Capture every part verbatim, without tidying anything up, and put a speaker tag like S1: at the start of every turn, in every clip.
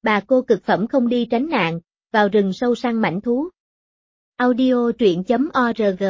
S1: Bà cô cực phẩm không đi tránh nạn, vào rừng sâu săn mãnh thú. Audio truyện chấm org.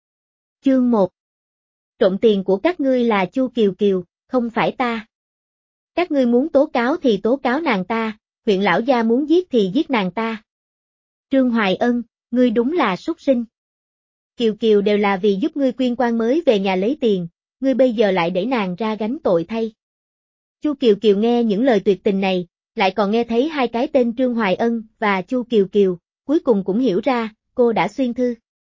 S1: Chương một. Trộm tiền của các ngươi là Chu Kiều Kiều, không phải ta. Các ngươi muốn tố cáo thì tố cáo nàng ta, huyện lão gia muốn giết thì giết nàng ta. Trương Hoài Ân, ngươi đúng là súc sinh. Kiều Kiều đều là vì giúp ngươi quyên quan mới về nhà lấy tiền, ngươi bây giờ lại để nàng ra gánh tội thay. Chu Kiều Kiều nghe những lời tuyệt tình này, lại còn nghe thấy hai cái tên Trương Hoài Ân và Chu Kiều Kiều, cuối cùng cũng hiểu ra, cô đã xuyên thư.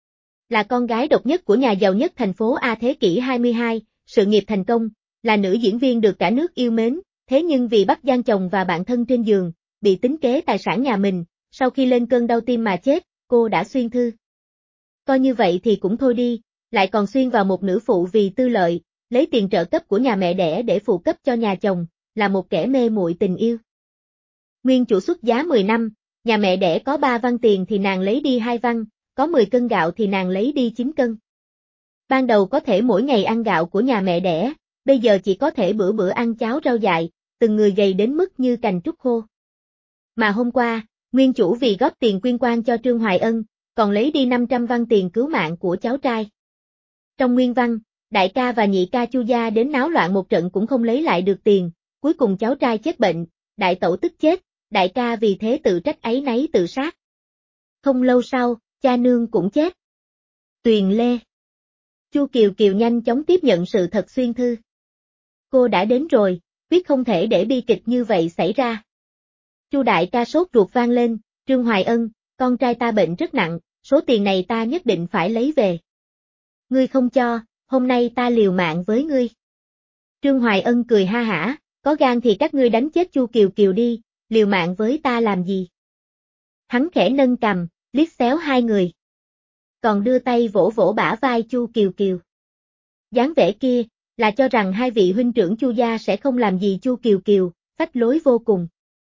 S1: Là con gái độc nhất của nhà giàu nhất thành phố A thế kỷ hai mươi hai, sự nghiệp thành công, là nữ diễn viên được cả nước yêu mến, thế nhưng vì bắt gian chồng và bạn thân trên giường, bị tính kế tài sản nhà mình, sau khi lên cơn đau tim mà chết, cô đã xuyên thư. Coi như vậy thì cũng thôi đi, lại còn xuyên vào một nữ phụ vì tư lợi, lấy tiền trợ cấp của nhà mẹ đẻ để phụ cấp cho nhà chồng, là một kẻ mê muội tình yêu. Nguyên chủ xuất giá mười năm, nhà mẹ đẻ có ba văn tiền thì nàng lấy đi hai văn, có mười cân gạo thì nàng lấy đi chín cân. Ban đầu có thể mỗi ngày ăn gạo của nhà mẹ đẻ, bây giờ chỉ có thể bữa bữa ăn cháo rau dại, từng người gầy đến mức như cành trúc khô. Mà hôm qua, nguyên chủ vì góp tiền quyên quan cho Trương Hoài Ân, còn lấy đi năm trăm văn tiền cứu mạng của cháu trai. Trong nguyên văn, đại ca và nhị ca Chu gia đến náo loạn một trận cũng không lấy lại được tiền, cuối cùng cháu trai chết bệnh, đại tẩu tức chết, đại ca vì thế tự trách áy náy tự sát. Không lâu sau, cha nương cũng chết. Tuyền Lê. Chu Kiều Kiều nhanh chóng tiếp nhận sự thật xuyên thư. Cô đã đến rồi, biết không thể để bi kịch như vậy xảy ra. Chu đại ca sốt ruột vang lên, Trương Hoài Ân, con trai ta bệnh rất nặng, số tiền này ta nhất định phải lấy về. Ngươi không cho, hôm nay ta liều mạng với ngươi. Trương Hoài Ân cười ha hả, có gan thì các ngươi đánh chết Chu Kiều Kiều đi, liều mạng với ta làm gì? Hắn khẽ nâng cằm, liếc xéo hai người. Còn đưa tay vỗ vỗ bả vai Chu Kiều Kiều. Dáng vẻ kia, là cho rằng hai vị huynh trưởng Chu gia sẽ không làm gì Chu Kiều Kiều, phách lối vô cùng.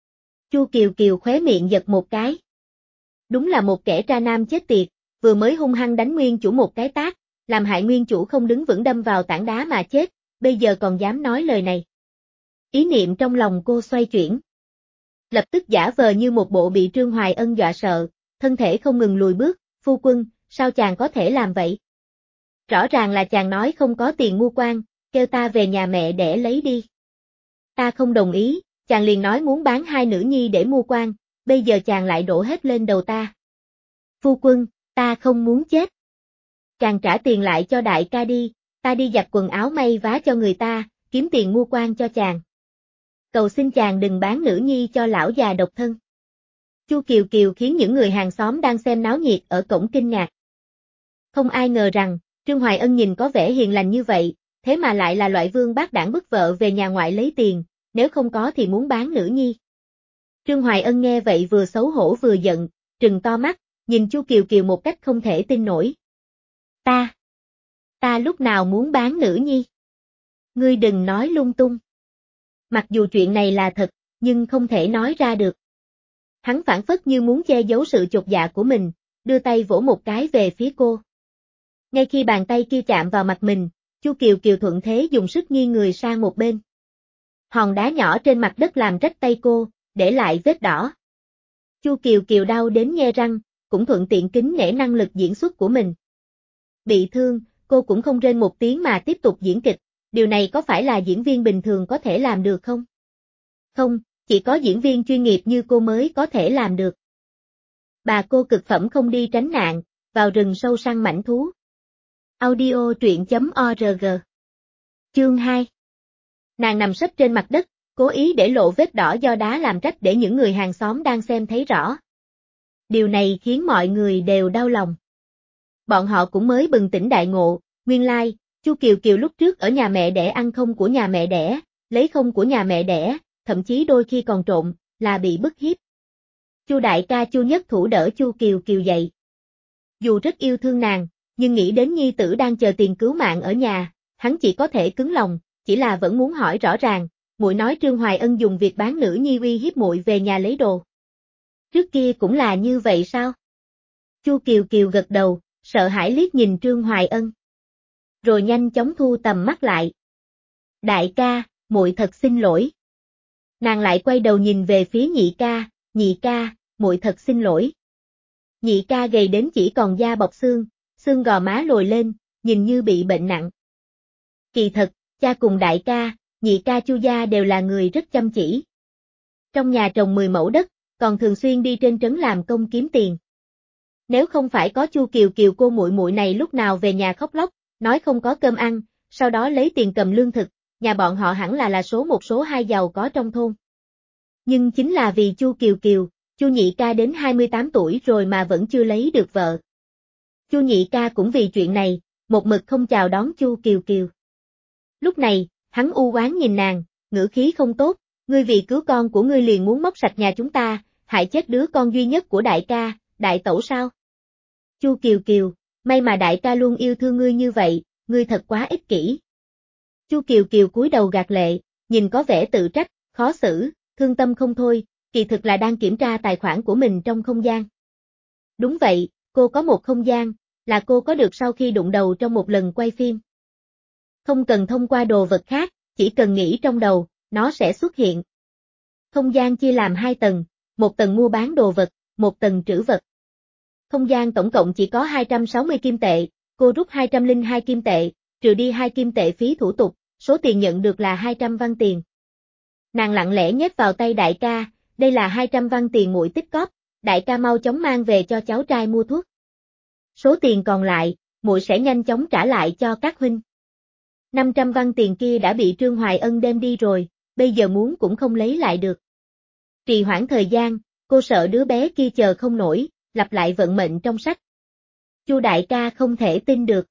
S1: Chu Kiều Kiều khóe miệng giật một cái. Đúng là một kẻ tra nam chết tiệt, vừa mới hung hăng đánh nguyên chủ một cái tát, làm hại nguyên chủ không đứng vững đâm vào tảng đá mà chết, bây giờ còn dám nói lời này. Ý niệm trong lòng cô xoay chuyển. Lập tức giả vờ như một bộ bị Trương Hoài Ân dọa sợ, thân thể không ngừng lùi bước, phu quân, sao chàng có thể làm vậy? Rõ ràng là chàng nói không có tiền mua quan, kêu ta về nhà mẹ để lấy đi. Ta không đồng ý, chàng liền nói muốn bán hai nữ nhi để mua quan, bây giờ chàng lại đổ hết lên đầu ta. Phu quân, ta không muốn chết. Chàng trả tiền lại cho đại ca đi, ta đi giặt quần áo may vá cho người ta, kiếm tiền mua quan cho chàng. Cầu xin chàng đừng bán nữ nhi cho lão già độc thân. Chu Kiều Kiều khiến những người hàng xóm đang xem náo nhiệt ở cổng kinh ngạc. Không ai ngờ rằng, Trương Hoài Ân nhìn có vẻ hiền lành như vậy, thế mà lại là loại vương bát đảng bức vợ về nhà ngoại lấy tiền, nếu không có thì muốn bán nữ nhi. Trương Hoài Ân nghe vậy vừa xấu hổ vừa giận, trừng to mắt, nhìn Chu Kiều Kiều một cách không thể tin nổi. Ta, ta lúc nào muốn bán nữ nhi? Ngươi đừng nói lung tung. Mặc dù chuyện này là thật, nhưng không thể nói ra được. Hắn phản phất như muốn che giấu sự chột dạ của mình, đưa tay vỗ một cái về phía cô. Ngay khi bàn tay kia chạm vào mặt mình, Chu Kiều Kiều thuận thế dùng sức nghiêng người sang một bên. Hòn đá nhỏ trên mặt đất làm rách tay cô, để lại vết đỏ. Chu Kiều Kiều đau đến nhe răng, cũng thuận tiện kính nể năng lực diễn xuất của mình. Bị thương, cô cũng không rên một tiếng mà tiếp tục diễn kịch, điều này có phải là diễn viên bình thường có thể làm được không? Không, chỉ có diễn viên chuyên nghiệp như cô mới có thể làm được. Bà cô cực phẩm không đi tránh nạn, vào rừng sâu săn mãnh thú. Audio truyện chấm org. Chương hai. Nàng nằm sấp trên mặt đất, cố ý để lộ vết đỏ do đá làm rách để những người hàng xóm đang xem thấy rõ. Điều này khiến mọi người đều đau lòng. Bọn họ cũng mới bừng tỉnh đại ngộ, nguyên lai, Chu Kiều Kiều lúc trước ở nhà mẹ đẻ ăn không của nhà mẹ đẻ, lấy không của nhà mẹ đẻ, thậm chí đôi khi còn trộm, là bị bức hiếp. Chu đại ca Chu Nhất Thủ đỡ Chu Kiều Kiều dậy. Dù rất yêu thương nàng, nhưng nghĩ đến nhi tử đang chờ tiền cứu mạng ở nhà, hắn chỉ có thể cứng lòng, chỉ là vẫn muốn hỏi rõ ràng, muội nói Trương Hoài Ân dùng việc bán nữ nhi uy hiếp muội về nhà lấy đồ. Trước kia cũng là như vậy sao? Chu Kiều Kiều gật đầu, sợ hãi liếc nhìn Trương Hoài Ân. Rồi nhanh chóng thu tầm mắt lại. Đại ca, muội thật xin lỗi. Nàng lại quay đầu nhìn về phía nhị ca, nhị ca, muội thật xin lỗi. Nhị ca gầy đến chỉ còn da bọc xương, xương gò má lồi lên, nhìn như bị bệnh nặng. Kỳ thật, cha cùng đại ca, nhị ca Chu gia đều là người rất chăm chỉ. Trong nhà trồng mười mẫu đất, còn thường xuyên đi trên trấn làm công kiếm tiền. Nếu không phải có Chu Kiều Kiều cô muội muội này lúc nào về nhà khóc lóc, nói không có cơm ăn, sau đó lấy tiền cầm lương thực, nhà bọn họ hẳn là là số một số hai giàu có trong thôn. Nhưng chính là vì Chu Kiều Kiều, Chu nhị ca đến hai mươi tám tuổi rồi mà vẫn chưa lấy được vợ. Chu nhị ca cũng vì chuyện này, một mực không chào đón Chu Kiều Kiều. Lúc này, hắn u oán nhìn nàng, ngữ khí không tốt, ngươi vì cứu con của ngươi liền muốn móc sạch nhà chúng ta, hại chết đứa con duy nhất của đại ca, đại tẩu sao? Chu Kiều Kiều, may mà đại ca luôn yêu thương ngươi như vậy, ngươi thật quá ích kỷ. Chu Kiều Kiều cúi đầu gạt lệ, nhìn có vẻ tự trách, khó xử, thương tâm không thôi, kỳ thực là đang kiểm tra tài khoản của mình trong không gian. Đúng vậy, cô có một không gian, là cô có được sau khi đụng đầu trong một lần quay phim. Không cần thông qua đồ vật khác, chỉ cần nghĩ trong đầu, nó sẽ xuất hiện. Không gian chia làm hai tầng, một tầng mua bán đồ vật, một tầng trữ vật. Không gian tổng cộng chỉ có hai trăm sáu mươi kim tệ, cô rút hai trăm lẻ hai kim tệ, trừ đi hai kim tệ phí thủ tục, số tiền nhận được là hai trăm văn tiền. Nàng lặng lẽ nhét vào tay đại ca, đây là hai trăm văn tiền muội tích cóp, đại ca mau chóng mang về cho cháu trai mua thuốc. Số tiền còn lại, muội sẽ nhanh chóng trả lại cho các huynh. năm trăm văn tiền kia đã bị Trương Hoài Ân đem đi rồi, bây giờ muốn cũng không lấy lại được. Trì hoãn thời gian, cô sợ đứa bé kia chờ không nổi, lặp lại vận mệnh trong sách. Chu đại ca không thể tin được.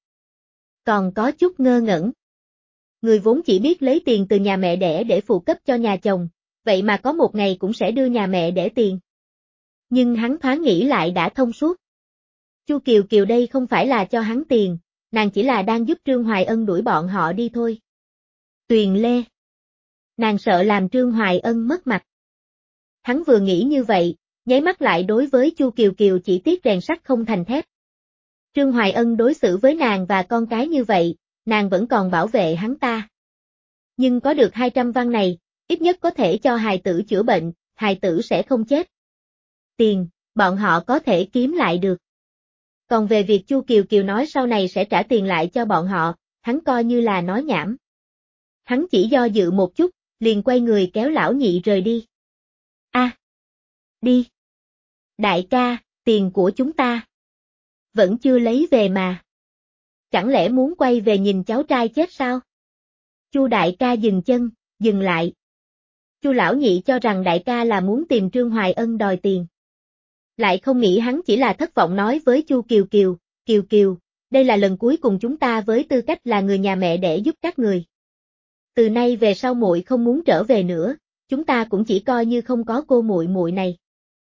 S1: Còn có chút ngơ ngẩn. Người vốn chỉ biết lấy tiền từ nhà mẹ đẻ để phụ cấp cho nhà chồng, vậy mà có một ngày cũng sẽ đưa nhà mẹ đẻ tiền. Nhưng hắn thoáng nghĩ lại đã thông suốt. Chu Kiều Kiều đây không phải là cho hắn tiền, nàng chỉ là đang giúp Trương Hoài Ân đuổi bọn họ đi thôi. Tuyền Lê. Nàng sợ làm Trương Hoài Ân mất mặt. Hắn vừa nghĩ như vậy, nháy mắt lại đối với Chu Kiều Kiều chỉ tiếc rèn sắt không thành thép. Trương Hoài Ân đối xử với nàng và con cái như vậy, nàng vẫn còn bảo vệ hắn ta. Nhưng có được hai trăm văn này, ít nhất có thể cho hài tử chữa bệnh, hài tử sẽ không chết. Tiền, bọn họ có thể kiếm lại được. Còn về việc Chu Kiều Kiều nói sau này sẽ trả tiền lại cho bọn họ, hắn coi như là nói nhảm. Hắn chỉ do dự một chút, liền quay người kéo lão nhị rời đi. A, à, đi. Đại ca, tiền của chúng ta. Vẫn chưa lấy về mà. Chẳng lẽ muốn quay về nhìn cháu trai chết sao? Chu đại ca dừng chân, dừng lại. Chu lão nhị cho rằng đại ca là muốn tìm Trương Hoài Ân đòi tiền. Lại không nghĩ hắn chỉ là thất vọng nói với Chu Kiều Kiều, Kiều Kiều, đây là lần cuối cùng chúng ta với tư cách là người nhà mẹ để giúp các người. Từ nay về sau muội không muốn trở về nữa, chúng ta cũng chỉ coi như không có cô muội muội này.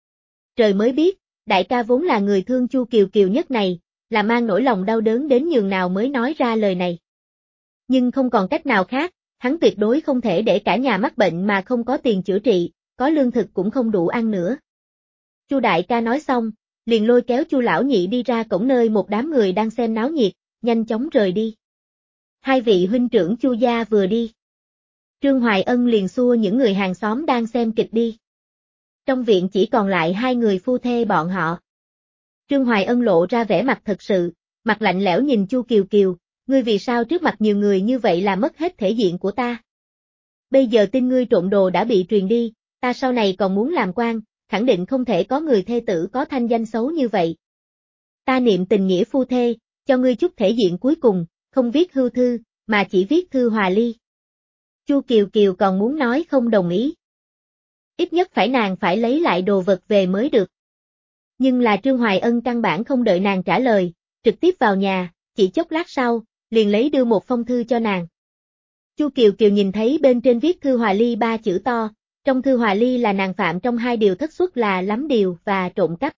S1: Trời mới biết, đại ca vốn là người thương Chu Kiều Kiều nhất này, là mang nỗi lòng đau đớn đến nhường nào mới nói ra lời này. Nhưng không còn cách nào khác, hắn tuyệt đối không thể để cả nhà mắc bệnh mà không có tiền chữa trị, có lương thực cũng không đủ ăn nữa. Chu đại ca nói xong, liền lôi kéo Chu lão nhị đi ra cổng nơi một đám người đang xem náo nhiệt, nhanh chóng rời đi. Hai vị huynh trưởng Chu gia vừa đi. Trương Hoài Ân liền xua những người hàng xóm đang xem kịch đi. Trong viện chỉ còn lại hai người phu thê bọn họ. Trương Hoài Ân lộ ra vẻ mặt thật sự, mặt lạnh lẽo nhìn Chu Kiều Kiều, ngươi vì sao trước mặt nhiều người như vậy là mất hết thể diện của ta. Bây giờ tin ngươi trộm đồ đã bị truyền đi, ta sau này còn muốn làm quan, khẳng định không thể có người thê tử có thanh danh xấu như vậy. Ta niệm tình nghĩa phu thê, cho ngươi chút thể diện cuối cùng, không viết hưu thư, mà chỉ viết thư hòa ly. Chu Kiều Kiều còn muốn nói không đồng ý. Ít nhất phải nàng phải lấy lại đồ vật về mới được. Nhưng là Trương Hoài Ân căn bản không đợi nàng trả lời, trực tiếp vào nhà, chỉ chốc lát sau, liền lấy đưa một phong thư cho nàng. Chu Kiều Kiều nhìn thấy bên trên viết thư hòa ly ba chữ to, trong thư hòa ly là nàng phạm trong hai điều thất xuất là lắm điều và trộm cắp.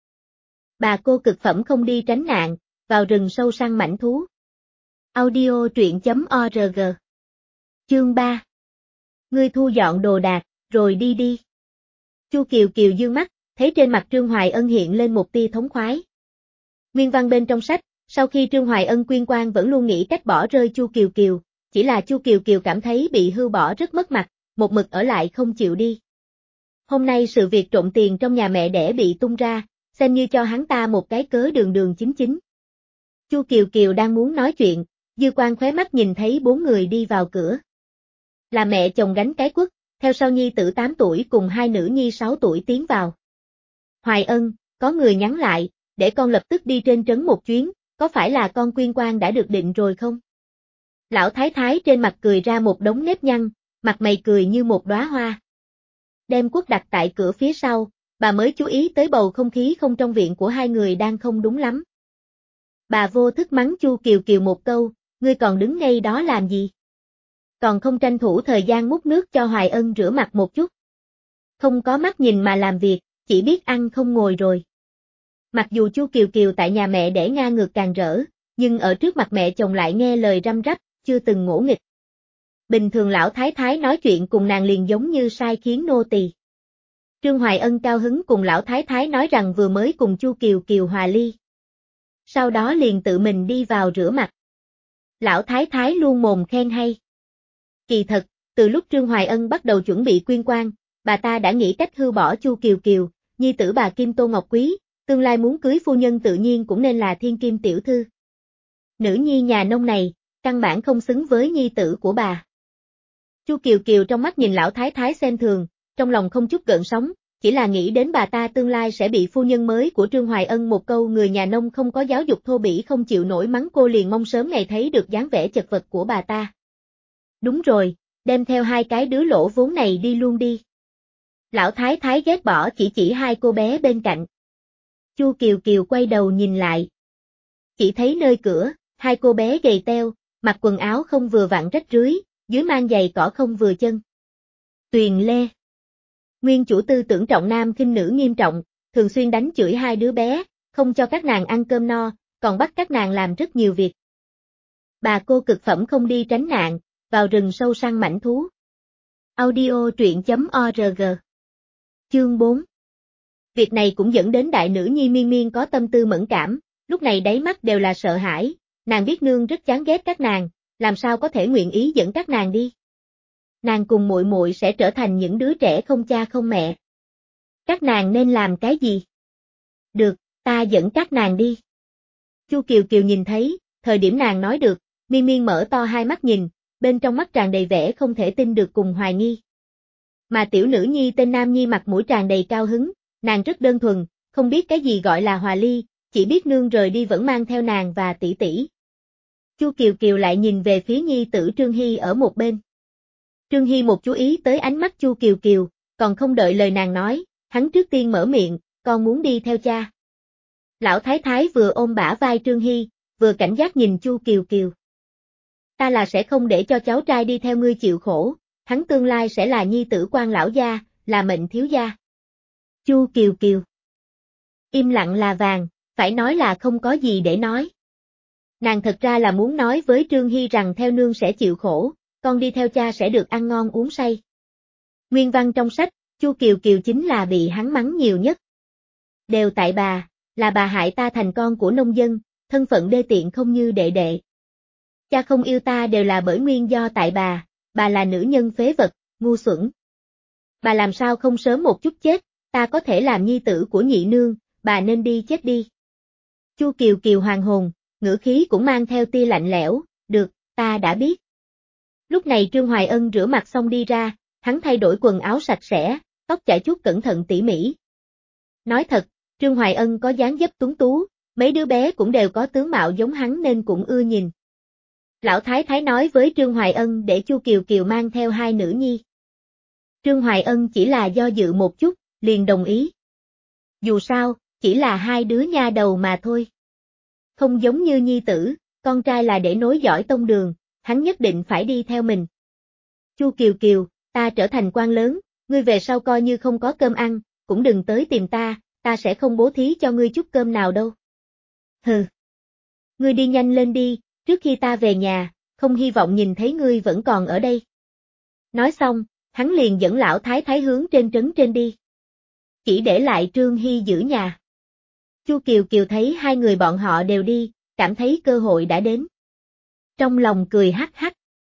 S1: Bà cô cực phẩm không đi tránh nạn, vào rừng sâu săn mãnh thú. Audio truyện chấm org. Chương ba. Ngươi thu dọn đồ đạc, rồi đi đi. Chu Kiều Kiều dương mắt, thấy trên mặt Trương Hoài Ân hiện lên một tia thống khoái. Nguyên văn bên trong sách, sau khi Trương Hoài Ân quyên quan vẫn luôn nghĩ cách bỏ rơi Chu Kiều Kiều, chỉ là Chu Kiều Kiều cảm thấy bị hưu bỏ rất mất mặt, một mực ở lại không chịu đi. Hôm nay sự việc trộm tiền trong nhà mẹ đẻ bị tung ra, xem như cho hắn ta một cái cớ đường đường chính chính. Chu Kiều Kiều đang muốn nói chuyện, dư quang khóe mắt nhìn thấy bốn người đi vào cửa. Là mẹ chồng Gánh Cái Quất, theo sau nhi tử tám tuổi cùng hai nữ nhi sáu tuổi tiến vào. Hoài Ân, có người nhắn lại, để con lập tức đi trên trấn một chuyến, có phải là con quyên quan đã được định rồi không? Lão Thái Thái trên mặt cười ra một đống nếp nhăn, mặt mày cười như một đóa hoa. Đem Quất đặt tại cửa phía sau, bà mới chú ý tới bầu không khí không trong viện của hai người đang không đúng lắm. Bà vô thức mắng Chu Kiều Kiều một câu, ngươi còn đứng ngay đó làm gì? Còn không tranh thủ thời gian múc nước cho Hoài Ân rửa mặt một chút. Không có mắt nhìn mà làm việc, chỉ biết ăn không ngồi rồi. Mặc dù Chu Kiều Kiều tại nhà mẹ đẻ ngang ngược càng rỡ, nhưng ở trước mặt mẹ chồng lại nghe lời răm rắp, chưa từng ngỗ nghịch. Bình thường lão thái thái nói chuyện cùng nàng liền giống như sai khiến nô tỳ. Trương Hoài Ân cao hứng cùng lão thái thái nói rằng vừa mới cùng Chu Kiều Kiều hòa ly. Sau đó liền tự mình đi vào rửa mặt. Lão thái thái luôn mồm khen hay. Kỳ thật, từ lúc Trương Hoài Ân bắt đầu chuẩn bị quyên quan, bà ta đã nghĩ cách hưu bỏ Chu Kiều Kiều, nhi tử bà Kim Tô Ngọc Quý, tương lai muốn cưới phu nhân tự nhiên cũng nên là thiên kim tiểu thư. Nữ nhi nhà nông này, căn bản không xứng với nhi tử của bà. Chu Kiều Kiều trong mắt nhìn lão thái thái xem thường, trong lòng không chút gợn sóng, chỉ là nghĩ đến bà ta tương lai sẽ bị phu nhân mới của Trương Hoài Ân một câu người nhà nông không có giáo dục thô bỉ không chịu nổi mắng cô liền mong sớm ngày thấy được dáng vẻ chật vật của bà ta. Đúng rồi, đem theo hai cái đứa lỗ vốn này đi luôn đi. Lão thái thái ghét bỏ chỉ chỉ hai cô bé bên cạnh. Chu Kiều Kiều quay đầu nhìn lại. Chỉ thấy nơi cửa, hai cô bé gầy teo, mặc quần áo không vừa vặn rách rưới, dưới mang giày cỏ không vừa chân. Tuyền Lê. Nguyên chủ tư tưởng trọng nam khinh nữ nghiêm trọng, thường xuyên đánh chửi hai đứa bé, không cho các nàng ăn cơm no, còn bắt các nàng làm rất nhiều việc. Bà cô cực phẩm không đi tránh nạn, vào rừng sâu săn mãnh thú. Audio truyện chấm org. Chương bốn. Việc này cũng dẫn đến đại nữ nhi Miên Miên có tâm tư mẫn cảm, lúc này đáy mắt đều là sợ hãi, nàng biết nương rất chán ghét các nàng, làm sao có thể nguyện ý dẫn các nàng đi. Nàng cùng muội muội sẽ trở thành những đứa trẻ không cha không mẹ. Các nàng nên làm cái gì? Được, ta dẫn các nàng đi. Chu Kiều Kiều nhìn thấy, thời điểm nàng nói được, Miên Miên mở to hai mắt nhìn, bên trong mắt tràn đầy vẻ không thể tin được cùng hoài nghi. Mà tiểu nữ nhi tên Nam Nhi mặt mũi tràn đầy cao hứng, nàng rất đơn thuần, không biết cái gì gọi là hòa ly, chỉ biết nương rời đi vẫn mang theo nàng và tỷ tỷ. Chu Kiều Kiều lại nhìn về phía nhi tử Trương Hy ở một bên. Trương Hy một chú ý tới ánh mắt Chu Kiều Kiều, còn không đợi lời nàng nói, hắn trước tiên mở miệng, con muốn đi theo cha. Lão Thái Thái vừa ôm bả vai Trương Hy, vừa cảnh giác nhìn Chu Kiều Kiều. Ta là sẽ không để cho cháu trai đi theo ngươi chịu khổ, hắn tương lai sẽ là nhi tử quan lão gia, là mệnh thiếu gia. Chu Kiều Kiều. Im lặng là vàng, phải nói là không có gì để nói. Nàng thật ra là muốn nói với Trương Hy rằng theo nương sẽ chịu khổ, con đi theo cha sẽ được ăn ngon uống say. Nguyên văn trong sách, Chu Kiều Kiều chính là bị hắn mắng nhiều nhất. Đều tại bà, là bà hại ta thành con của nông dân, thân phận đê tiện không như đệ đệ. Cha không yêu ta đều là bởi nguyên do tại bà, bà là nữ nhân phế vật, ngu xuẩn. Bà làm sao không sớm một chút chết, ta có thể làm nhi tử của nhị nương, bà nên đi chết đi. Chu Kiều Kiều hoàng hồn, ngữ khí cũng mang theo tia lạnh lẽo, được, ta đã biết. Lúc này Trương Hoài Ân rửa mặt xong đi ra, hắn thay đổi quần áo sạch sẽ, tóc chải chuốt cẩn thận tỉ mỉ. Nói thật, Trương Hoài Ân có dáng dấp tuấn tú, mấy đứa bé cũng đều có tướng mạo giống hắn nên cũng ưa nhìn. Lão Thái Thái nói với Trương Hoài Ân để Chu Kiều Kiều mang theo hai nữ nhi. Trương Hoài Ân chỉ là do dự một chút, liền đồng ý. Dù sao, chỉ là hai đứa nha đầu mà thôi. Không giống như nhi tử, con trai là để nối dõi tông đường, hắn nhất định phải đi theo mình. Chu Kiều Kiều, ta trở thành quan lớn, ngươi về sau coi như không có cơm ăn, cũng đừng tới tìm ta, ta sẽ không bố thí cho ngươi chút cơm nào đâu. Hừ. Ngươi đi nhanh lên đi, trước khi ta về nhà, không hy vọng nhìn thấy ngươi vẫn còn ở đây. Nói xong, hắn liền dẫn lão thái thái hướng trên trấn trên đi. Chỉ để lại Trương Hy giữ nhà. Chu Kiều Kiều thấy hai người bọn họ đều đi, cảm thấy cơ hội đã đến. Trong lòng cười hắc hắc.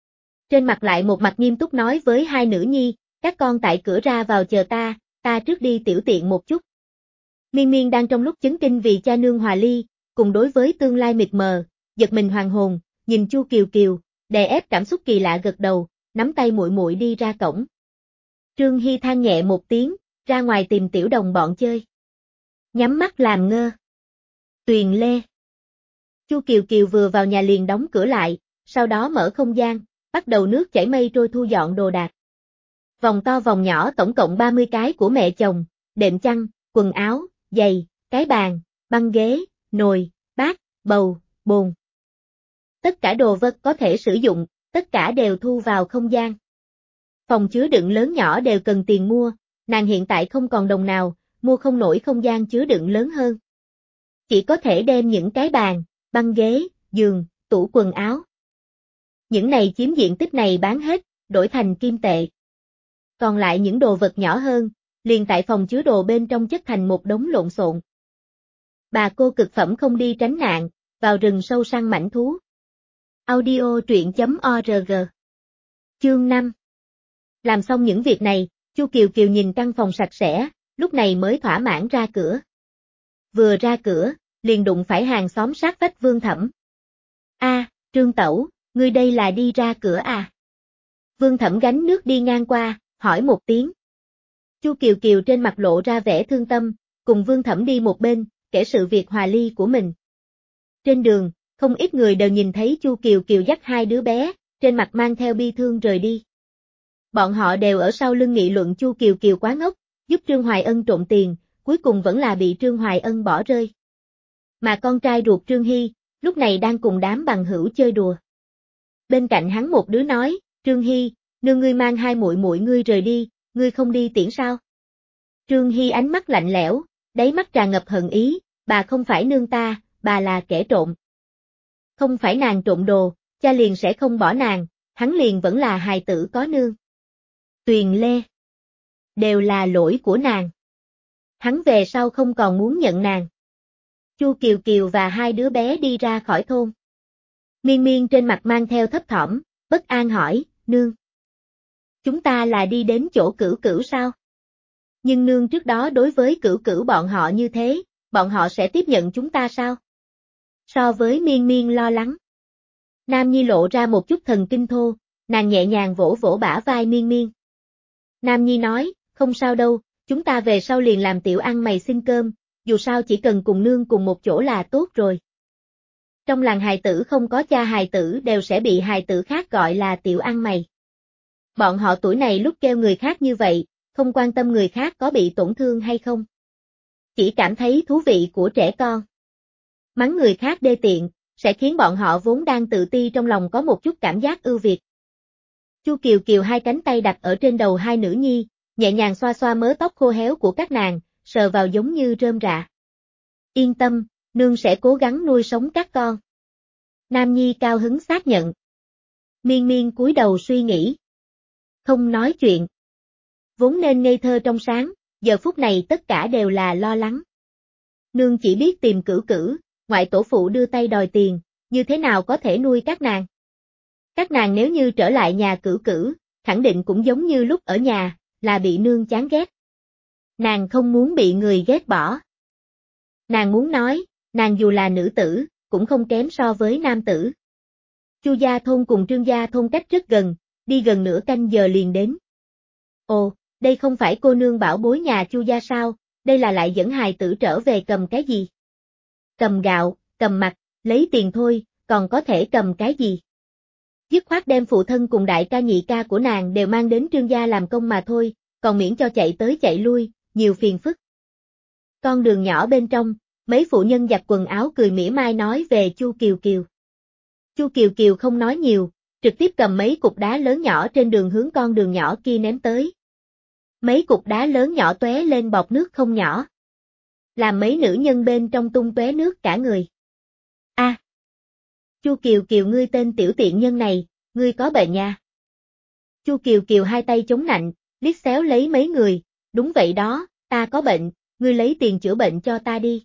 S1: Trên mặt lại một mặt nghiêm túc nói với hai nữ nhi, các con tại cửa ra vào chờ ta, ta trước đi tiểu tiện một chút. Miên Miên đang trong lúc chấn kinh vì cha nương hòa ly, cùng đối với tương lai mịt mờ, giật mình hoàng hồn, nhìn Chu Kiều Kiều, đè ép cảm xúc kỳ lạ gật đầu, nắm tay muội muội đi ra cổng. Trương Hy than nhẹ một tiếng, ra ngoài tìm tiểu đồng bọn chơi. Nhắm mắt làm ngơ. Tuyền Lê. Chu Kiều Kiều vừa vào nhà liền đóng cửa lại, sau đó mở không gian, bắt đầu nước chảy mây trôi thu dọn đồ đạc. Vòng to vòng nhỏ tổng cộng ba mươi cái của mẹ chồng, đệm chăn, quần áo, giày, cái bàn, băng ghế, nồi, bát, bầu, bồn. Tất cả đồ vật có thể sử dụng, tất cả đều thu vào không gian. Phòng chứa đựng lớn nhỏ đều cần tiền mua, nàng hiện tại không còn đồng nào, mua không nổi không gian chứa đựng lớn hơn. Chỉ có thể đem những cái bàn, băng ghế, giường, tủ quần áo. Những này chiếm diện tích này bán hết, đổi thành kim tệ. Còn lại những đồ vật nhỏ hơn, liền tại phòng chứa đồ bên trong chất thành một đống lộn xộn. Bà cô cực phẩm không đi tránh nạn, vào rừng sâu săn mãnh thú. Audio truyện chấm org. Chương năm. Làm xong những việc này, Chu Kiều Kiều nhìn căn phòng sạch sẽ, lúc này mới thỏa mãn ra cửa. Vừa ra cửa, liền đụng phải hàng xóm sát vách Vương Thẩm. A, Trương Tẩu, ngươi đây là đi ra cửa à? Vương Thẩm gánh nước đi ngang qua, hỏi một tiếng. Chu Kiều Kiều trên mặt lộ ra vẻ thương tâm, cùng Vương Thẩm đi một bên, kể sự việc hòa ly của mình. Trên đường, không ít người đều nhìn thấy Chu Kiều Kiều dắt hai đứa bé, trên mặt mang theo bi thương rời đi. Bọn họ đều ở sau lưng nghị luận Chu Kiều Kiều quá ngốc, giúp Trương Hoài Ân trộn tiền, cuối cùng vẫn là bị Trương Hoài Ân bỏ rơi. Mà con trai ruột Trương Hy, lúc này đang cùng đám bằng hữu chơi đùa. Bên cạnh hắn một đứa nói, Trương Hy, nương ngươi mang hai muội muội ngươi rời đi, ngươi không đi tiễn sao? Trương Hy ánh mắt lạnh lẽo, đáy mắt tràn ngập hận ý, bà không phải nương ta, bà là kẻ trộm. Không phải nàng trộm đồ, cha liền sẽ không bỏ nàng, hắn liền vẫn là hài tử có nương. Tuyền Lê. Đều là lỗi của nàng. Hắn về sau không còn muốn nhận nàng. Chu Kiều Kiều và hai đứa bé đi ra khỏi thôn. Miên Miên trên mặt mang theo thấp thỏm, bất an hỏi, nương. Chúng ta là đi đến chỗ Cửu Cửu sao? Nhưng nương trước đó đối với Cửu Cửu bọn họ như thế, bọn họ sẽ tiếp nhận chúng ta sao? So với Miên Miên lo lắng. Nam Nhi lộ ra một chút thần kinh thô, nàng nhẹ nhàng vỗ vỗ bả vai Miên Miên. Nam Nhi nói, không sao đâu, chúng ta về sau liền làm tiểu ăn mày xin cơm, dù sao chỉ cần cùng nương cùng một chỗ là tốt rồi. Trong làng hài tử không có cha hài tử đều sẽ bị hài tử khác gọi là tiểu ăn mày. Bọn họ tuổi này lúc kêu người khác như vậy, không quan tâm người khác có bị tổn thương hay không. Chỉ cảm thấy thú vị của trẻ con. Mắng người khác đê tiện, sẽ khiến bọn họ vốn đang tự ti trong lòng có một chút cảm giác ưu việt. Chu Kiều Kiều hai cánh tay đặt ở trên đầu hai nữ nhi, nhẹ nhàng xoa xoa mớ tóc khô héo của các nàng, sờ vào giống như rơm rạ. Yên tâm, nương sẽ cố gắng nuôi sống các con. Nam Nhi cao hứng xác nhận. Miên Miên cúi đầu suy nghĩ. Không nói chuyện. Vốn nên ngây thơ trong sáng, giờ phút này tất cả đều là lo lắng. Nương chỉ biết tìm Cửu Cửu, ngoại tổ phụ đưa tay đòi tiền, như thế nào có thể nuôi các nàng? Các nàng nếu như trở lại nhà Cửu Cửu, khẳng định cũng giống như lúc ở nhà, là bị nương chán ghét. Nàng không muốn bị người ghét bỏ. Nàng muốn nói, nàng dù là nữ tử, cũng không kém so với nam tử. Chu gia thôn cùng Trương gia thôn cách rất gần, đi gần nửa canh giờ liền đến. Ồ, đây không phải cô nương bảo bối nhà Chu gia sao, đây là lại dẫn hài tử trở về cầm cái gì? Cầm gạo, cầm mặt, lấy tiền thôi, còn có thể cầm cái gì? Dứt khoát đem phụ thân cùng đại ca nhị ca của nàng đều mang đến Trương gia làm công mà thôi, còn miễn cho chạy tới chạy lui, nhiều phiền phức. Con đường nhỏ bên trong, mấy phụ nhân giặt quần áo cười mỉa mai nói về Chu Kiều Kiều. Chu Kiều Kiều không nói nhiều, trực tiếp cầm mấy cục đá lớn nhỏ trên đường hướng con đường nhỏ kia ném tới. Mấy cục đá lớn nhỏ tóe lên bọt nước không nhỏ. Làm mấy nữ nhân bên trong tung tóe nước cả người. A, à, Chu Kiều Kiều ngươi tên tiểu tiện nhân này, ngươi có bệnh nha. Chu Kiều Kiều hai tay chống nạnh, liếc xéo lấy mấy người, đúng vậy đó, ta có bệnh, ngươi lấy tiền chữa bệnh cho ta đi.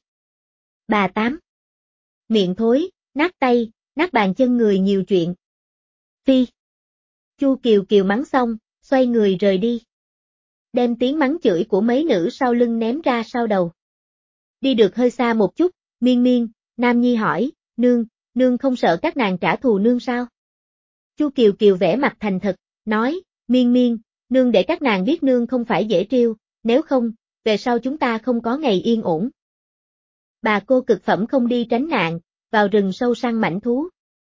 S1: Bà Tám. Miệng thối, nát tay, nát bàn chân người nhiều chuyện. Phi. Chu Kiều Kiều mắng xong, xoay người rời đi. Đem tiếng mắng chửi của mấy nữ sau lưng ném ra sau đầu. Đi được hơi xa một chút, Miên Miên, Nam Nhi hỏi, nương, nương không sợ các nàng trả thù nương sao? Chu Kiều Kiều vẽ mặt thành thật, nói, Miên Miên, nương để các nàng biết nương không phải dễ trêu, nếu không, về sau chúng ta không có ngày yên ổn. Bà cô cực phẩm không đi tránh nạn, vào rừng sâu săn mãnh thú.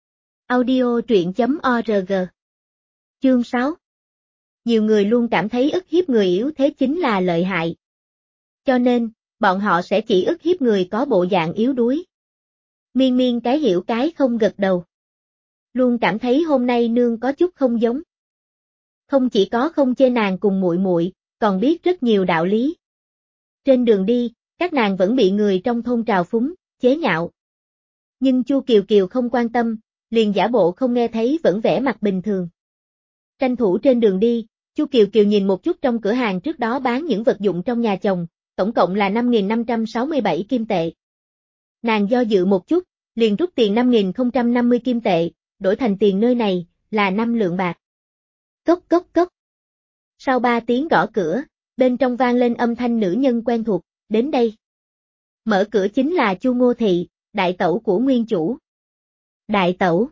S1: Audio truyện chấm org. Chương sáu. Nhiều người luôn cảm thấy ức hiếp người yếu thế chính là lợi hại. Cho nên, bọn họ sẽ chỉ ức hiếp người có bộ dạng yếu đuối. Miên Miên cái hiểu cái không gật đầu. Luôn cảm thấy hôm nay nương có chút không giống. Không chỉ có không chê nàng cùng muội muội, còn biết rất nhiều đạo lý. Trên đường đi, các nàng vẫn bị người trong thôn trào phúng, chế nhạo. Nhưng Chu Kiều Kiều không quan tâm, liền giả bộ không nghe thấy vẫn vẻ mặt bình thường. Tranh thủ trên đường đi, Chu Kiều Kiều nhìn một chút trong cửa hàng trước đó bán những vật dụng trong nhà chồng, tổng cộng là năm nghìn năm trăm sáu mươi bảy kim tệ. Nàng do dự một chút, liền rút tiền năm nghìn không trăm năm mươi kim tệ, đổi thành tiền nơi này, là năm lượng bạc. Cốc cốc cốc. Sau ba tiếng gõ cửa, bên trong vang lên âm thanh nữ nhân quen thuộc, đến đây. Mở cửa chính là Chu Ngô Thị, đại tẩu của nguyên chủ. Đại tẩu.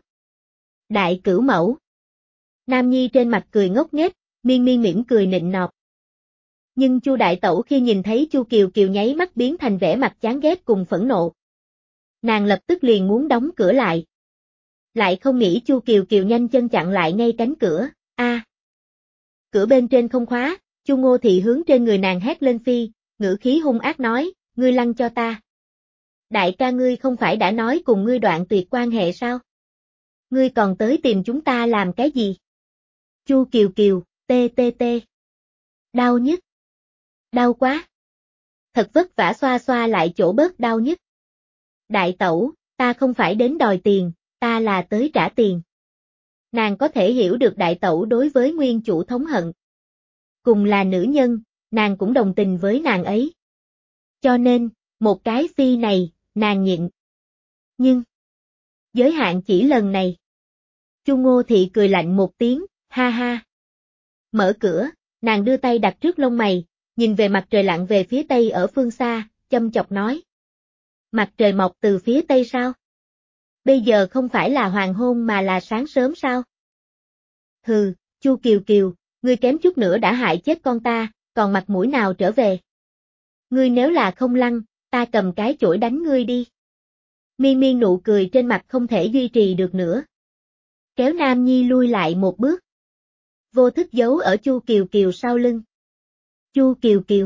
S1: Đại cửu mẫu. Nam Nhi trên mặt cười ngốc nghếch, Miên Miên mỉm cười nịnh nọt. Nhưng Chu đại tẩu khi nhìn thấy Chu Kiều Kiều nháy mắt biến thành vẻ mặt chán ghét cùng phẫn nộ. Nàng lập tức liền muốn đóng cửa lại. Lại không nghĩ Chu Kiều Kiều nhanh chân chặn lại ngay cánh cửa, a. À. Cửa bên trên không khóa, Chu Ngô Thị hướng trên người nàng hét lên phi, ngữ khí hung ác nói, ngươi lăn cho ta. Đại ca ngươi không phải đã nói cùng ngươi đoạn tuyệt quan hệ sao? Ngươi còn tới tìm chúng ta làm cái gì? Chu Kiều Kiều, tê tê tê. Đau nhất. Đau quá. Thật vất vả xoa xoa lại chỗ bớt đau nhất. Đại tẩu, ta không phải đến đòi tiền, ta là tới trả tiền. Nàng có thể hiểu được đại tẩu đối với nguyên chủ thống hận. Cùng là nữ nhân, nàng cũng đồng tình với nàng ấy. Cho nên, một cái phi này, nàng nhịn. Nhưng, giới hạn chỉ lần này. Chu Ngô Thị cười lạnh một tiếng, ha ha. Mở cửa, nàng đưa tay đặt trước lông mày, nhìn về mặt trời lặn về phía tây ở phương xa, châm chọc nói. Mặt trời mọc từ phía tây sao? Bây giờ không phải là hoàng hôn mà là sáng sớm sao? Hừ, Chu Kiều Kiều, ngươi kém chút nữa đã hại chết con ta, còn mặt mũi nào trở về? Ngươi nếu là không lăn, ta cầm cái chổi đánh ngươi đi. Miên Miên nụ cười trên mặt không thể duy trì được nữa. Kéo Nam Nhi lui lại một bước. Vô thức giấu ở Chu Kiều Kiều sau lưng. Chu Kiều Kiều.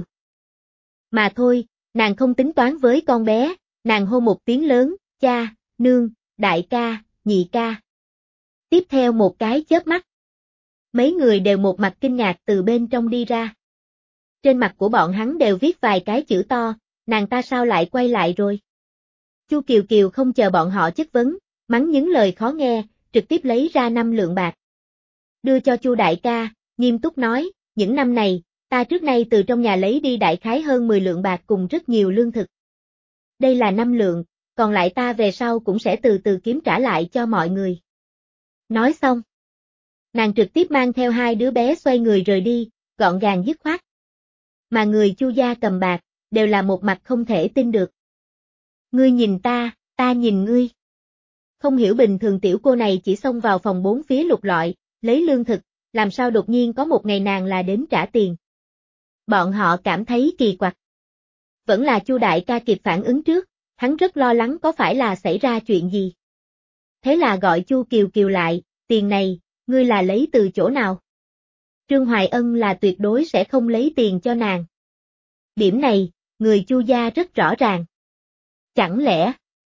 S1: Mà thôi, nàng không tính toán với con bé, nàng hô một tiếng lớn, cha, nương, đại ca, nhị ca. Tiếp theo một cái chớp mắt. Mấy người đều một mặt kinh ngạc từ bên trong đi ra. Trên mặt của bọn hắn đều viết vài cái chữ to, nàng ta sao lại quay lại rồi? Chu Kiều Kiều không chờ bọn họ chất vấn, mắng những lời khó nghe, trực tiếp lấy ra năm lượng bạc. Đưa cho Chu đại ca, nghiêm túc nói, những năm này, ta trước nay từ trong nhà lấy đi đại khái hơn mười lượng bạc cùng rất nhiều lương thực. Đây là năm lượng, còn lại ta về sau cũng sẽ từ từ kiếm trả lại cho mọi người. Nói xong, nàng trực tiếp mang theo hai đứa bé xoay người rời đi, gọn gàng dứt khoát. Mà người Chu gia cầm bạc, đều là một mặt không thể tin được. Ngươi nhìn ta, ta nhìn ngươi. Không hiểu bình thường tiểu cô này chỉ xông vào phòng bốn phía lục lọi, lấy lương thực, làm sao đột nhiên có một ngày nàng là đến trả tiền. Bọn họ cảm thấy kỳ quặc. Vẫn là Chu đại ca kịp phản ứng trước, hắn rất lo lắng có phải là xảy ra chuyện gì. Thế là gọi Chu Kiều Kiều lại, tiền này, ngươi là lấy từ chỗ nào? Trương Hoài Ân là tuyệt đối sẽ không lấy tiền cho nàng. Điểm này, người Chu gia rất rõ ràng. Chẳng lẽ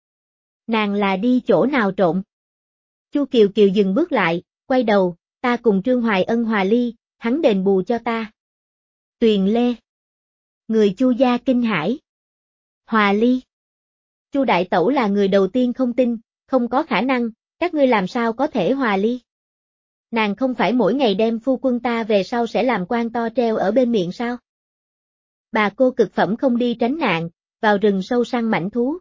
S1: nàng là đi chỗ nào trộm? Chu Kiều Kiều dừng bước lại, quay đầu, ta cùng Trương Hoài Ân hòa ly, hắn đền bù cho ta. Tuyền Lê. Người Chu gia kinh hãi. Hòa ly. Chu đại tẩu là người đầu tiên không tin, không có khả năng, các ngươi làm sao có thể hòa ly? Nàng không phải mỗi ngày đem phu quân ta về sau sẽ làm quan to treo ở bên miệng sao? Bà cô cực phẩm không đi tránh nạn, vào rừng sâu săn mãnh thú.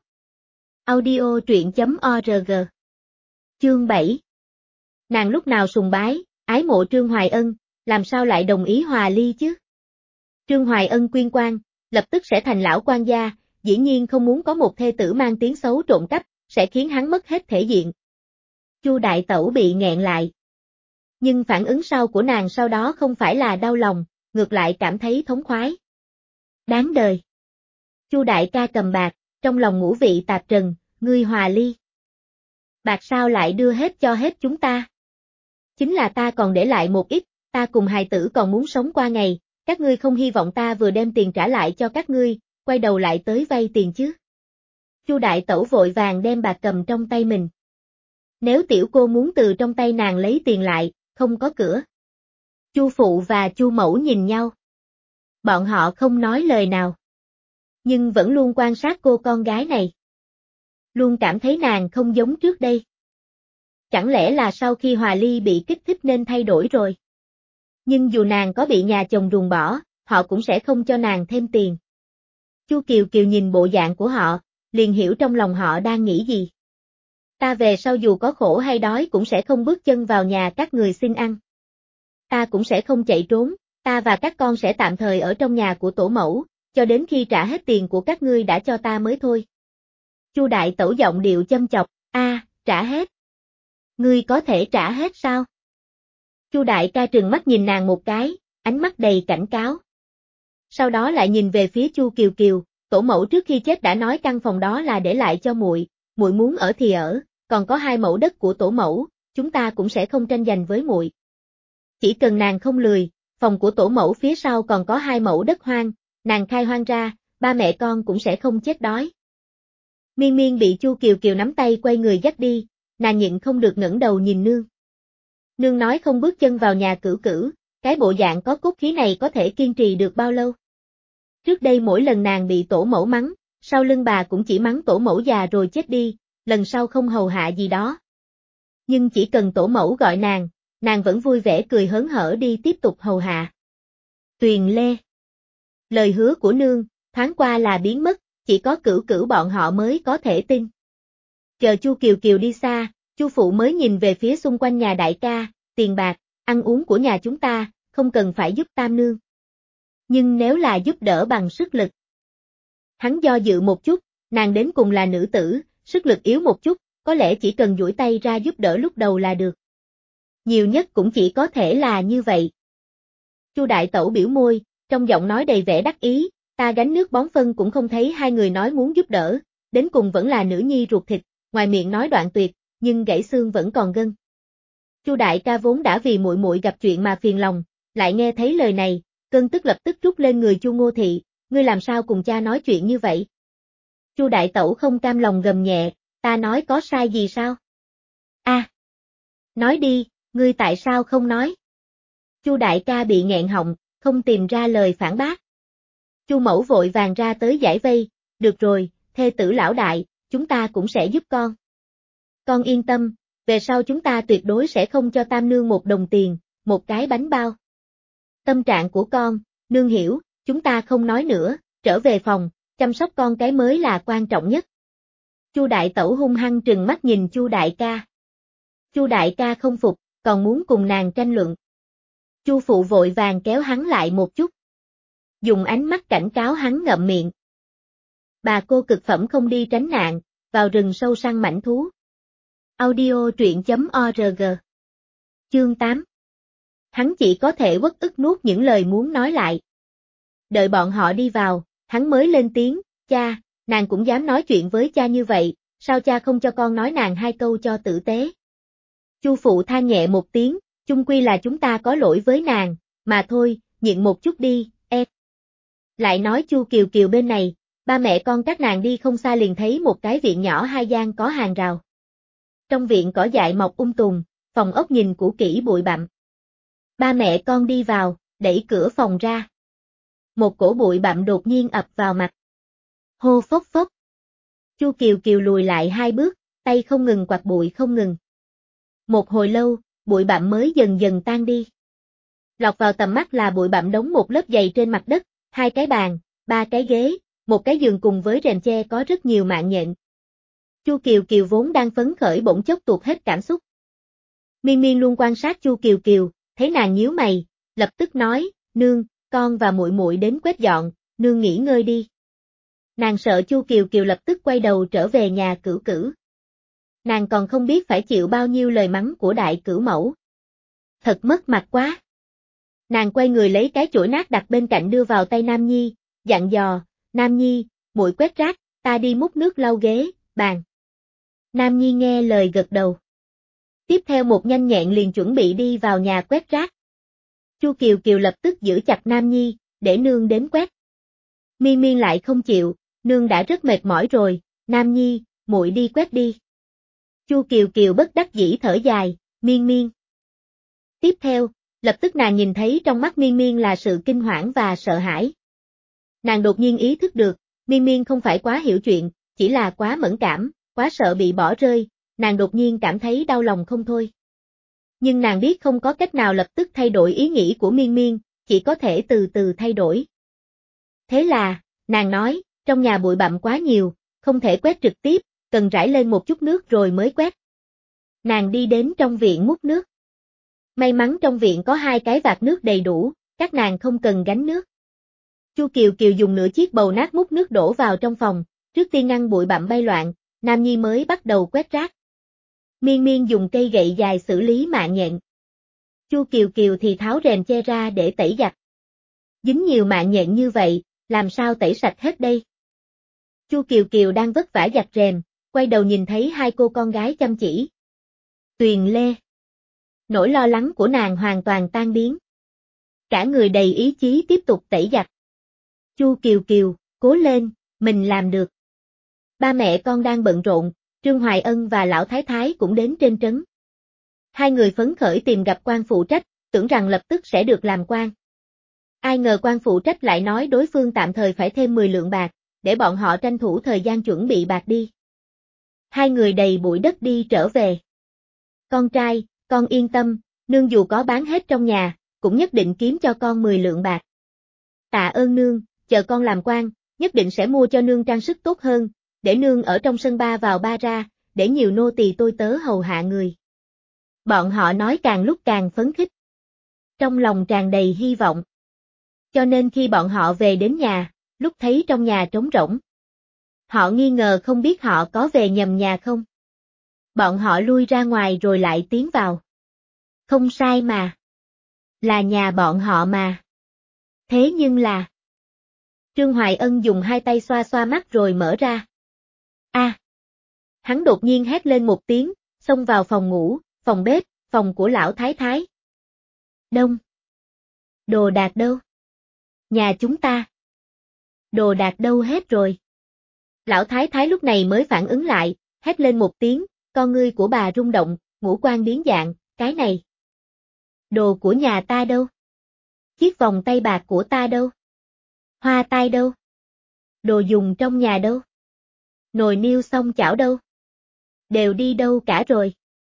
S1: Audio truyện chấm org. Chương bảy. Nàng lúc nào sùng bái, ái mộ Trương Hoài Ân, làm sao lại đồng ý hòa ly chứ? Trương Hoài Ân quyên quan, lập tức sẽ thành lão quan gia, dĩ nhiên không muốn có một thê tử mang tiếng xấu trộm cắp, sẽ khiến hắn mất hết thể diện. Chu đại tẩu bị nghẹn lại. Nhưng phản ứng sau của nàng sau đó không phải là đau lòng, ngược lại cảm thấy thống khoái. Đáng đời. Chu đại ca cầm bạc, trong lòng ngũ vị tạp trần, ngươi hòa ly. Bạc sao lại đưa hết cho hết chúng ta? Chính là ta còn để lại một ít, ta cùng hài tử còn muốn sống qua ngày, các ngươi không hy vọng ta vừa đem tiền trả lại cho các ngươi, quay đầu lại tới vay tiền chứ. Chu đại tẩu vội vàng đem bạc cầm trong tay mình. Nếu tiểu cô muốn từ trong tay nàng lấy tiền lại, không có cửa. Chu phụ và Chu mẫu nhìn nhau. Bọn họ không nói lời nào. Nhưng vẫn luôn quan sát cô con gái này. Luôn cảm thấy nàng không giống trước đây. Chẳng lẽ là sau khi hòa ly bị kích thích nên thay đổi rồi? Nhưng dù nàng có bị nhà chồng ruồng bỏ, họ cũng sẽ không cho nàng thêm tiền. Chu Kiều Kiều nhìn bộ dạng của họ, liền hiểu trong lòng họ đang nghĩ gì. Ta về sau dù có khổ hay đói cũng sẽ không bước chân vào nhà các người xin ăn. Ta cũng sẽ không chạy trốn, ta và các con sẽ tạm thời ở trong nhà của tổ mẫu, cho đến khi trả hết tiền của các ngươi đã cho ta mới thôi. Chu đại tẩu giọng điệu châm chọc, a, trả hết. Ngươi có thể trả hết sao? Chu đại ca trừng mắt nhìn nàng một cái, ánh mắt đầy cảnh cáo. Sau đó lại nhìn về phía Chu Kiều Kiều, tổ mẫu trước khi chết đã nói căn phòng đó là để lại cho muội, muội muốn ở thì ở, còn có hai mẫu đất của tổ mẫu, chúng ta cũng sẽ không tranh giành với muội. Chỉ cần nàng không lười, phòng của tổ mẫu phía sau còn có hai mẫu đất hoang, nàng khai hoang ra, ba mẹ con cũng sẽ không chết đói. Miên Miên bị Chu Kiều Kiều nắm tay quay người dắt đi, nàng nhịn không được ngẩng đầu nhìn nương. Nương nói không bước chân vào nhà cửu cửu, cái bộ dạng có cốt khí này có thể kiên trì được bao lâu? Trước đây mỗi lần nàng bị tổ mẫu mắng, sau lưng bà cũng chỉ mắng tổ mẫu già rồi chết đi, lần sau không hầu hạ gì đó. Nhưng chỉ cần tổ mẫu gọi nàng, nàng vẫn vui vẻ cười hớn hở đi tiếp tục hầu hạ. Tuyền Lê. Lời hứa của nương, thoáng qua là biến mất, chỉ có cửu cửu bọn họ mới có thể tin. Chờ Chu Kiều Kiều đi xa, Chu phụ mới nhìn về phía xung quanh nhà đại ca, tiền bạc, ăn uống của nhà chúng ta, không cần phải giúp tam nương. Nhưng nếu là giúp đỡ bằng sức lực. Hắn do dự một chút, nàng đến cùng là nữ tử, sức lực yếu một chút, có lẽ chỉ cần duỗi tay ra giúp đỡ lúc đầu là được. Nhiều nhất cũng chỉ có thể là như vậy. Chu đại tẩu biểu môi, trong giọng nói đầy vẻ đắc ý, ta gánh nước bón phân cũng không thấy hai người nói muốn giúp đỡ, đến cùng vẫn là nữ nhi ruột thịt, ngoài miệng nói đoạn tuyệt, nhưng gãy xương vẫn còn gân. Chu đại ca vốn đã vì muội muội gặp chuyện mà phiền lòng, lại nghe thấy lời này, cơn tức lập tức trút lên người Chu Ngô Thị, ngươi làm sao cùng cha nói chuyện như vậy? Chu đại tẩu không cam lòng gầm nhẹ, ta nói có sai gì sao? A, à, nói đi, ngươi tại sao không nói? Chu đại ca bị nghẹn họng, không tìm ra lời phản bác. Chu mẫu vội vàng ra tới giải vây, được rồi, thê tử lão đại, chúng ta cũng sẽ giúp con. Con yên tâm, về sau chúng ta tuyệt đối sẽ không cho tam nương một đồng tiền, một cái bánh bao. Tâm trạng của con, nương hiểu, chúng ta không nói nữa, trở về phòng, chăm sóc con cái mới là quan trọng nhất. Chu đại tẩu hung hăng trừng mắt nhìn Chu đại ca. Chu đại ca không phục, còn muốn cùng nàng tranh luận. Chu phụ vội vàng kéo hắn lại một chút. Dùng ánh mắt cảnh cáo hắn ngậm miệng. Bà cô cực phẩm không đi tránh nạn, vào rừng sâu săn mãnh thú. Audio truyện chấm org. Chương tám. Hắn chỉ có thể uất ức nuốt những lời muốn nói lại. Đợi bọn họ đi vào, hắn mới lên tiếng, cha, nàng cũng dám nói chuyện với cha như vậy, sao cha không cho con nói nàng hai câu cho tử tế. Chu phụ than nhẹ một tiếng, chung quy là chúng ta có lỗi với nàng, mà thôi, nhịn một chút đi, em. Lại nói Chu Kiều Kiều bên này, ba mẹ con các nàng đi không xa liền thấy một cái viện nhỏ hai gian có hàng rào. Trong viện cỏ dại mọc um tùm, phòng ốc nhìn cũ kỹ bụi bặm. Ba mẹ con đi vào, đẩy cửa phòng ra. Một cổ bụi bặm đột nhiên ập vào mặt. Hô phốc phốc. Chu Kiều Kiều lùi lại hai bước, tay không ngừng quạt bụi không ngừng. Một hồi lâu, bụi bặm mới dần dần tan đi. Lọt vào tầm mắt là bụi bặm đóng một lớp dày trên mặt đất, hai cái bàn, ba cái ghế, một cái giường cùng với rèm che có rất nhiều mạng nhện. Chu Kiều Kiều vốn đang phấn khởi bỗng chốc tuột hết cảm xúc. Miên Miên luôn quan sát Chu Kiều Kiều, thấy nàng nhíu mày, lập tức nói, nương, con và muội muội đến quét dọn, nương nghỉ ngơi đi. Nàng sợ Chu Kiều Kiều lập tức quay đầu trở về nhà Cửu Cửu. Nàng còn không biết phải chịu bao nhiêu lời mắng của đại cửu mẫu. Thật mất mặt quá. Nàng quay người lấy cái chổi nát đặt bên cạnh đưa vào tay Nam Nhi, dặn dò, Nam Nhi, muội quét rác, ta đi múc nước lau ghế, bàn. Nam Nhi nghe lời gật đầu. Tiếp theo một nhanh nhẹn liền chuẩn bị đi vào nhà quét rác. Chu Kiều Kiều lập tức giữ chặt Nam Nhi, để nương đến quét. Miên Miên lại không chịu, nương đã rất mệt mỏi rồi, Nam Nhi, muội đi quét đi. Chu Kiều Kiều bất đắc dĩ thở dài, Miên Miên. Tiếp theo, lập tức nàng nhìn thấy trong mắt Miên Miên là sự kinh hoảng và sợ hãi. Nàng đột nhiên ý thức được, Miên Miên không phải quá hiểu chuyện, chỉ là quá mẫn cảm, quá sợ bị bỏ rơi, nàng đột nhiên cảm thấy đau lòng không thôi. Nhưng nàng biết không có cách nào lập tức thay đổi ý nghĩ của Miên Miên, chỉ có thể từ từ thay đổi. Thế là, nàng nói, trong nhà bụi bặm quá nhiều, không thể quét trực tiếp, cần rải lên một chút nước rồi mới quét. Nàng đi đến trong viện múc nước. May mắn trong viện có hai cái vạc nước đầy đủ, các nàng không cần gánh nước. Chu Kiều Kiều dùng nửa chiếc bầu nát múc nước đổ vào trong phòng, trước tiên ngăn bụi bặm bay loạn, Nam Nhi mới bắt đầu quét rác. Miên Miên dùng cây gậy dài xử lý mạng nhện. Chu Kiều Kiều thì tháo rèm che ra để tẩy giặt. Dính nhiều mạng nhện như vậy, làm sao tẩy sạch hết đây? Chu Kiều Kiều đang vất vả giặt rèm, quay đầu nhìn thấy hai cô con gái chăm chỉ. Tuyền Lê. Nỗi lo lắng của nàng hoàn toàn tan biến. Cả người đầy ý chí tiếp tục tẩy giặt. Chu Kiều Kiều, cố lên, mình làm được. Ba mẹ con đang bận rộn, Trương Hoài Ân và Lão Thái Thái cũng đến trên trấn. Hai người phấn khởi tìm gặp quan phụ trách, tưởng rằng lập tức sẽ được làm quan. Ai ngờ quan phụ trách lại nói đối phương tạm thời phải thêm mười lượng bạc, để bọn họ tranh thủ thời gian chuẩn bị bạc đi. Hai người đầy bụi đất đi trở về. Con trai, con yên tâm, nương dù có bán hết trong nhà, cũng nhất định kiếm cho con mười lượng bạc. Tạ ơn nương, chờ con làm quan, nhất định sẽ mua cho nương trang sức tốt hơn, để nương ở trong sân ba vào ba ra, để nhiều nô tỳ tôi tớ hầu hạ người. Bọn họ nói càng lúc càng phấn khích. Trong lòng tràn đầy hy vọng. Cho nên khi bọn họ về đến nhà, lúc thấy trong nhà trống rỗng, họ nghi ngờ không biết họ có về nhầm nhà không. Bọn họ lui ra ngoài rồi lại tiến vào. Không sai mà. Là nhà bọn họ mà. Thế nhưng là... Trương Hoài Ân dùng hai tay xoa xoa mắt rồi mở ra. A! À. Hắn đột nhiên hét lên một tiếng, xông vào phòng ngủ, phòng bếp, phòng của Lão Thái Thái. Đông! Đồ đạc đâu? Nhà chúng ta. Đồ đạc đâu hết rồi? Lão Thái Thái lúc này mới phản ứng lại, hét lên một tiếng, con ngươi của bà rung động, ngũ quan biến dạng, cái này. Đồ của nhà ta đâu? Chiếc vòng tay bạc của ta đâu? Hoa tai đâu? Đồ dùng trong nhà đâu? Nồi niêu xong chảo đâu? Đều đi đâu cả rồi?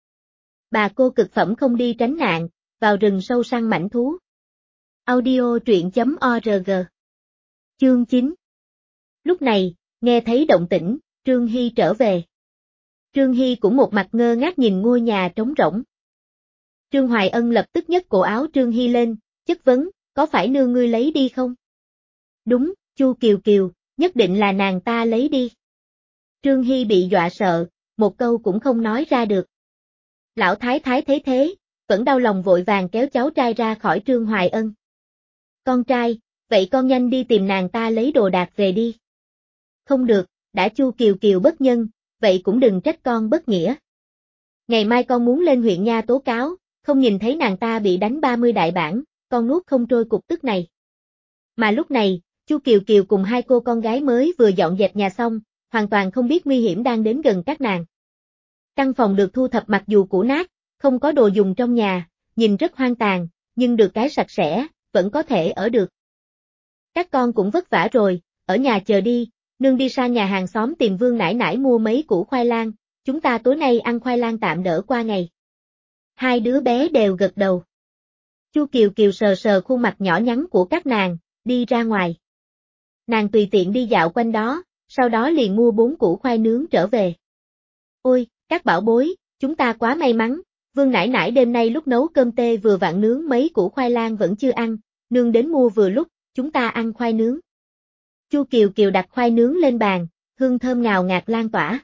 S1: Bà cô cực phẩm không đi tránh nạn, vào rừng sâu săn mãnh thú. Audio truyện chấm org. Chương chín. Lúc này, nghe thấy động tĩnh, Trương Hy trở về. Trương Hy cũng một mặt ngơ ngác nhìn ngôi nhà trống rỗng. Trương Hoài Ân lập tức nhấc cổ áo Trương Hy lên, chất vấn, có phải nương ngươi lấy đi không? Đúng, Chu Kiều Kiều, nhất định là nàng ta lấy đi. Trương Hy bị dọa sợ, một câu cũng không nói ra được. Lão Thái Thái thấy thế, vẫn đau lòng vội vàng kéo cháu trai ra khỏi Trương Hoài Ân. Con trai, vậy con nhanh đi tìm nàng ta lấy đồ đạc về đi. Không được, đã Chu Kiều Kiều bất nhân, vậy cũng đừng trách con bất nghĩa. Ngày mai con muốn lên huyện nha tố cáo, không nhìn thấy nàng ta bị đánh ba mươi đại bản, con nuốt không trôi cục tức này. Mà lúc này, Chu Kiều Kiều cùng hai cô con gái mới vừa dọn dẹp nhà xong, hoàn toàn không biết nguy hiểm đang đến gần các nàng. Căn phòng được thu thập mặc dù cũ nát, không có đồ dùng trong nhà, nhìn rất hoang tàn, nhưng được cái sạch sẽ, vẫn có thể ở được. Các con cũng vất vả rồi, ở nhà chờ đi, nương đi sang nhà hàng xóm tìm Vương nải nải mua mấy củ khoai lang, chúng ta tối nay ăn khoai lang tạm đỡ qua ngày. Hai đứa bé đều gật đầu. Chu Kiều Kiều sờ sờ khuôn mặt nhỏ nhắn của các nàng, đi ra ngoài. Nàng tùy tiện đi dạo quanh đó, sau đó liền mua bốn củ khoai nướng trở về. Ôi, các bảo bối, chúng ta quá may mắn, Vương nải nải đêm nay lúc nấu cơm tê vừa vặn nướng mấy củ khoai lang vẫn chưa ăn, nương đến mua vừa lúc, chúng ta ăn khoai nướng. Chu Kiều Kiều đặt khoai nướng lên bàn, hương thơm ngào ngạt lan tỏa.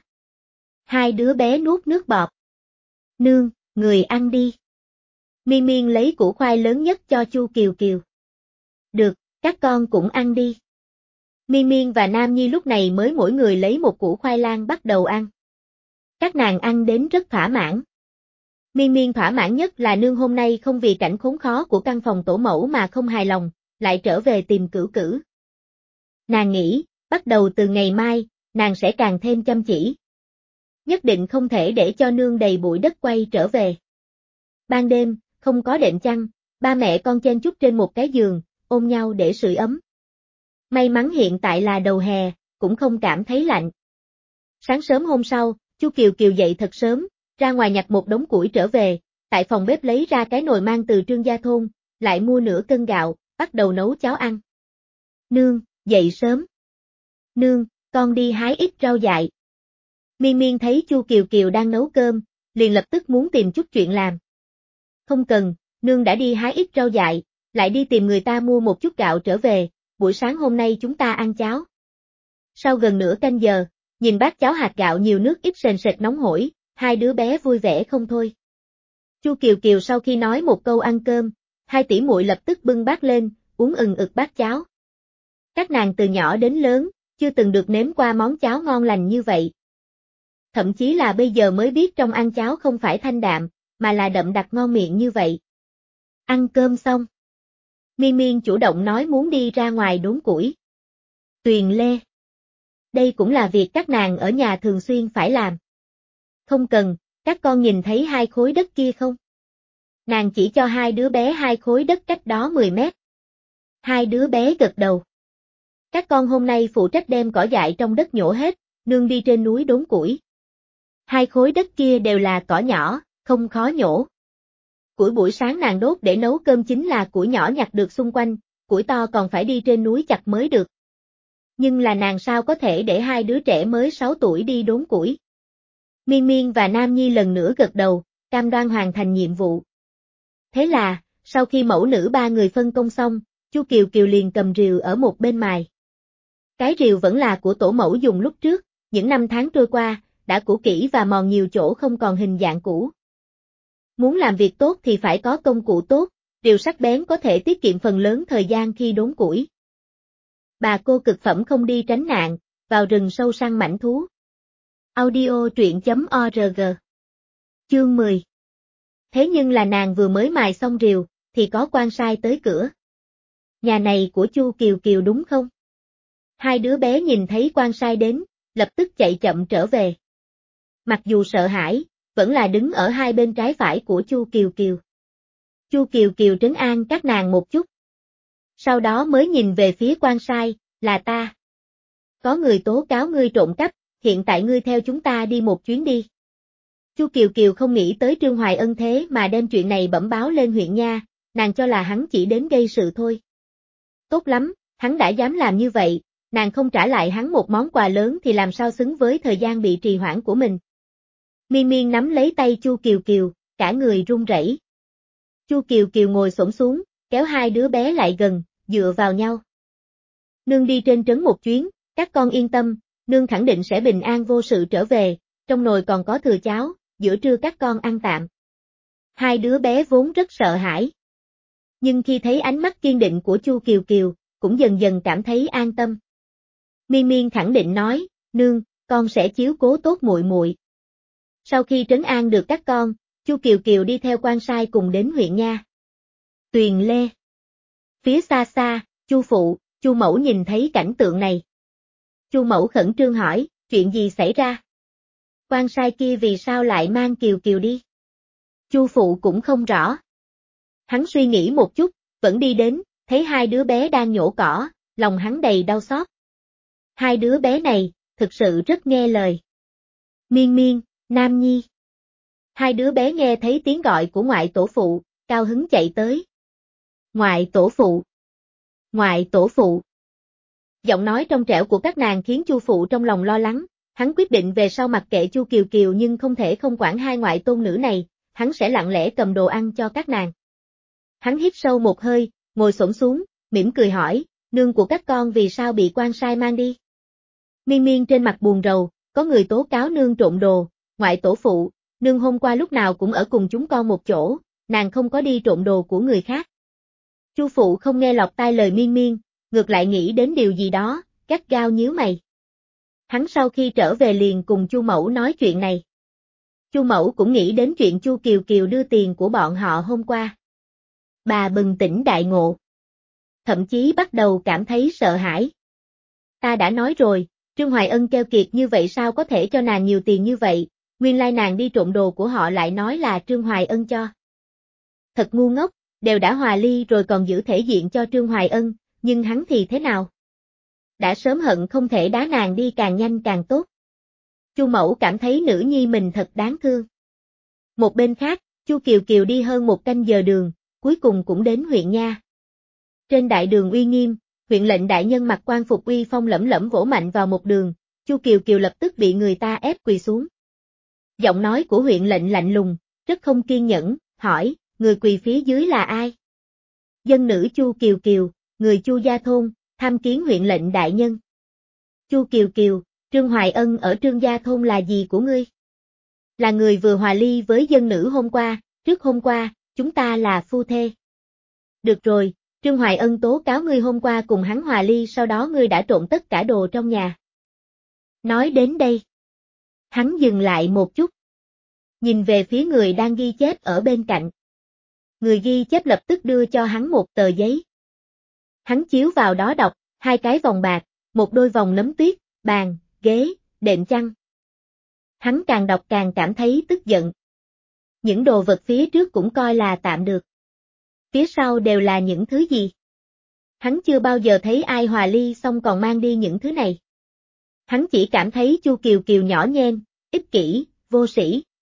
S1: Hai đứa bé nuốt nước bọt. Nương, người ăn đi. Miên Miên lấy củ khoai lớn nhất cho Chu Kiều Kiều. Được, các con cũng ăn đi. Miên Miên và Nam Nhi lúc này mới mỗi người lấy một củ khoai lang bắt đầu ăn. Các nàng ăn đến rất thỏa mãn. Miên Miên thỏa mãn nhất là nương hôm nay không vì cảnh khốn khó của căn phòng tổ mẫu mà không hài lòng, lại trở về tìm Cửu Cửu. Nàng nghĩ, bắt đầu từ ngày mai, nàng sẽ càng thêm chăm chỉ. Nhất định không thể để cho nương đầy bụi đất quay trở về. Ban đêm, không có đệm chăn, ba mẹ con chen chúc trên một cái giường, ôm nhau để sưởi ấm. May mắn hiện tại là đầu hè, cũng không cảm thấy lạnh. Sáng sớm hôm sau, Chu Kiều Kiều dậy thật sớm, ra ngoài nhặt một đống củi trở về, tại phòng bếp lấy ra cái nồi mang từ Trương Gia thôn, lại mua nửa cân gạo, bắt đầu nấu cháo ăn. Nương, dậy sớm. Nương, con đi hái ít rau dại. Miên Miên thấy Chu Kiều Kiều đang nấu cơm, liền lập tức muốn tìm chút chuyện làm. Không cần, nương đã đi hái ít rau dại, lại đi tìm người ta mua một chút gạo trở về, buổi sáng hôm nay chúng ta ăn cháo. Sau gần nửa canh giờ, nhìn bát cháo hạt gạo nhiều nước ít sền sệt nóng hổi, hai đứa bé vui vẻ không thôi. Chu Kiều Kiều sau khi nói một câu ăn cơm, hai tỷ muội lập tức bưng bát lên, uống ừng ực bát cháo. Các nàng từ nhỏ đến lớn, chưa từng được nếm qua món cháo ngon lành như vậy. Thậm chí là bây giờ mới biết trong ăn cháo không phải thanh đạm, mà là đậm đặc ngon miệng như vậy. Ăn cơm xong. Miên Miên chủ động nói muốn đi ra ngoài đốn củi. Tuyền Lê. Đây cũng là việc các nàng ở nhà thường xuyên phải làm. Không cần, các con nhìn thấy hai khối đất kia không? Nàng chỉ cho hai đứa bé hai khối đất cách đó mười mét. Hai đứa bé gật đầu. Các con hôm nay phụ trách đem cỏ dại trong đất nhổ hết, nương đi trên núi đốn củi. Hai khối đất kia đều là cỏ nhỏ, không khó nhổ. Củi buổi sáng nàng đốt để nấu cơm chính là củi nhỏ nhặt được xung quanh, củi to còn phải đi trên núi chặt mới được. Nhưng là nàng sao có thể để hai đứa trẻ mới sáu tuổi đi đốn củi. Miên Miên và Nam Nhi lần nữa gật đầu, cam đoan hoàn thành nhiệm vụ. Thế là, sau khi mẫu nữ ba người phân công xong, Chu Kiều Kiều liền cầm rìu ở một bên mài. Cái rìu vẫn là của tổ mẫu dùng lúc trước, những năm tháng trôi qua, đã cũ kỹ và mòn nhiều chỗ không còn hình dạng cũ. Muốn làm việc tốt thì phải có công cụ tốt, rìu sắc bén có thể tiết kiệm phần lớn thời gian khi đốn củi. Bà cô cực phẩm không đi tránh nạn, vào rừng sâu săn mãnh thú. Audio truyện chấm org. Chương mười. Thế nhưng là nàng vừa mới mài xong rìu, thì có quan sai tới cửa. Nhà này của Chu Kiều Kiều đúng không? Hai đứa bé nhìn thấy quan sai đến, lập tức chạy chậm trở về. Mặc dù sợ hãi, vẫn là đứng ở hai bên trái phải của Chu Kiều Kiều. Chu Kiều Kiều trấn an các nàng một chút. Sau đó mới nhìn về phía quan sai, là ta. Có người tố cáo ngươi trộm cắp, hiện tại ngươi theo chúng ta đi một chuyến đi. Chu Kiều Kiều không nghĩ tới Trương Hoài Ân thế mà đem chuyện này bẩm báo lên huyện nha, nàng cho là hắn chỉ đến gây sự thôi. Tốt lắm, hắn đã dám làm như vậy, nàng không trả lại hắn một món quà lớn thì làm sao xứng với thời gian bị trì hoãn của mình. Miên Miên nắm lấy tay Chu Kiều Kiều, cả người run rẩy. Chu Kiều Kiều ngồi xổm xuống, kéo hai đứa bé lại gần, dựa vào nhau. Nương đi trên trấn một chuyến, các con yên tâm, nương khẳng định sẽ bình an vô sự trở về, trong nồi còn có thừa cháo, giữa trưa các con ăn tạm. Hai đứa bé vốn rất sợ hãi. Nhưng khi thấy ánh mắt kiên định của Chu Kiều Kiều, cũng dần dần cảm thấy an tâm. Miên Miên khẳng định nói, nương, con sẽ chiếu cố tốt muội muội. Sau khi trấn an được các con, Chu Kiều Kiều đi theo quan sai cùng đến huyện nha. Tuyền Lê. Phía xa xa, Chu phụ, Chu mẫu nhìn thấy cảnh tượng này. Chu mẫu khẩn trương hỏi, chuyện gì xảy ra? Quan sai kia vì sao lại mang Kiều Kiều đi? Chu phụ cũng không rõ. Hắn suy nghĩ một chút, vẫn đi đến, thấy hai đứa bé đang nhổ cỏ, lòng hắn đầy đau xót. Hai đứa bé này, thực sự rất nghe lời. Miên Miên, Nam Nhi. Hai đứa bé nghe thấy tiếng gọi của ngoại tổ phụ, cao hứng chạy tới. Ngoại tổ phụ. Ngoại tổ phụ. Giọng nói trong trẻo của các nàng khiến Chu phụ trong lòng lo lắng, hắn quyết định về sau mặc kệ Chu Kiều Kiều nhưng không thể không quản hai ngoại tôn nữ này, hắn sẽ lặng lẽ cầm đồ ăn cho các nàng. Hắn hít sâu một hơi, ngồi xổm xuống, mỉm cười hỏi, nương của các con vì sao bị quan sai mang đi? Miên Miên trên mặt buồn rầu, có người tố cáo nương trộm đồ, ngoại tổ phụ, nương hôm qua lúc nào cũng ở cùng chúng con một chỗ, nàng không có đi trộm đồ của người khác. Chu phụ không nghe lọt tai lời Miên Miên, ngược lại nghĩ đến điều gì đó, gắt gao nhíu mày. Hắn sau khi trở về liền cùng Chu mẫu nói chuyện này. Chu mẫu cũng nghĩ đến chuyện Chu Kiều Kiều đưa tiền của bọn họ hôm qua. Bà bừng tỉnh đại ngộ. Thậm chí bắt đầu cảm thấy sợ hãi. Ta đã nói rồi, Trương Hoài Ân keo kiệt như vậy sao có thể cho nàng nhiều tiền như vậy, nguyên lai nàng đi trộm đồ của họ lại nói là Trương Hoài Ân cho. Thật ngu ngốc, đều đã hòa ly rồi còn giữ thể diện cho Trương Hoài Ân, nhưng hắn thì thế nào? Đã sớm hận không thể đá nàng đi càng nhanh càng tốt. Chu mẫu cảm thấy nữ nhi mình thật đáng thương. Một bên khác, Chu Kiều Kiều đi hơn một canh giờ đường, cuối cùng cũng đến huyện nha. Trên đại đường uy nghiêm, huyện lệnh đại nhân mặc quan phục uy phong lẫm lẫm vỗ mạnh vào một đường, Chu Kiều Kiều lập tức bị người ta ép quỳ xuống. Giọng nói của huyện lệnh lạnh lùng, rất không kiên nhẫn, hỏi, người quỳ phía dưới là ai? Dân nữ Chu Kiều Kiều, người Chu gia thôn, tham kiến huyện lệnh đại nhân. Chu Kiều Kiều, Trương Hoài Ân ở Trương gia thôn là gì của ngươi? Là người vừa hòa ly với dân nữ hôm qua, trước hôm qua, chúng ta là phu thê. Được rồi, Trương Hoài Ân tố cáo ngươi hôm qua cùng hắn hòa ly sau đó ngươi đã trộm tất cả đồ trong nhà. Nói đến đây, hắn dừng lại một chút. Nhìn về phía người đang ghi chép ở bên cạnh. Người ghi chép lập tức đưa cho hắn một tờ giấy. Hắn chiếu vào đó đọc, hai cái vòng bạc, một đôi vòng nấm tuyết, bàn, ghế, đệm chăn. Hắn càng đọc càng cảm thấy tức giận. Những đồ vật phía trước cũng coi là tạm được. Phía sau đều là những thứ gì? Hắn chưa bao giờ thấy ai hòa ly xong còn mang đi những thứ này. Hắn chỉ cảm thấy Chu Kiều Kiều nhỏ nhen, ích kỷ, vô sĩ.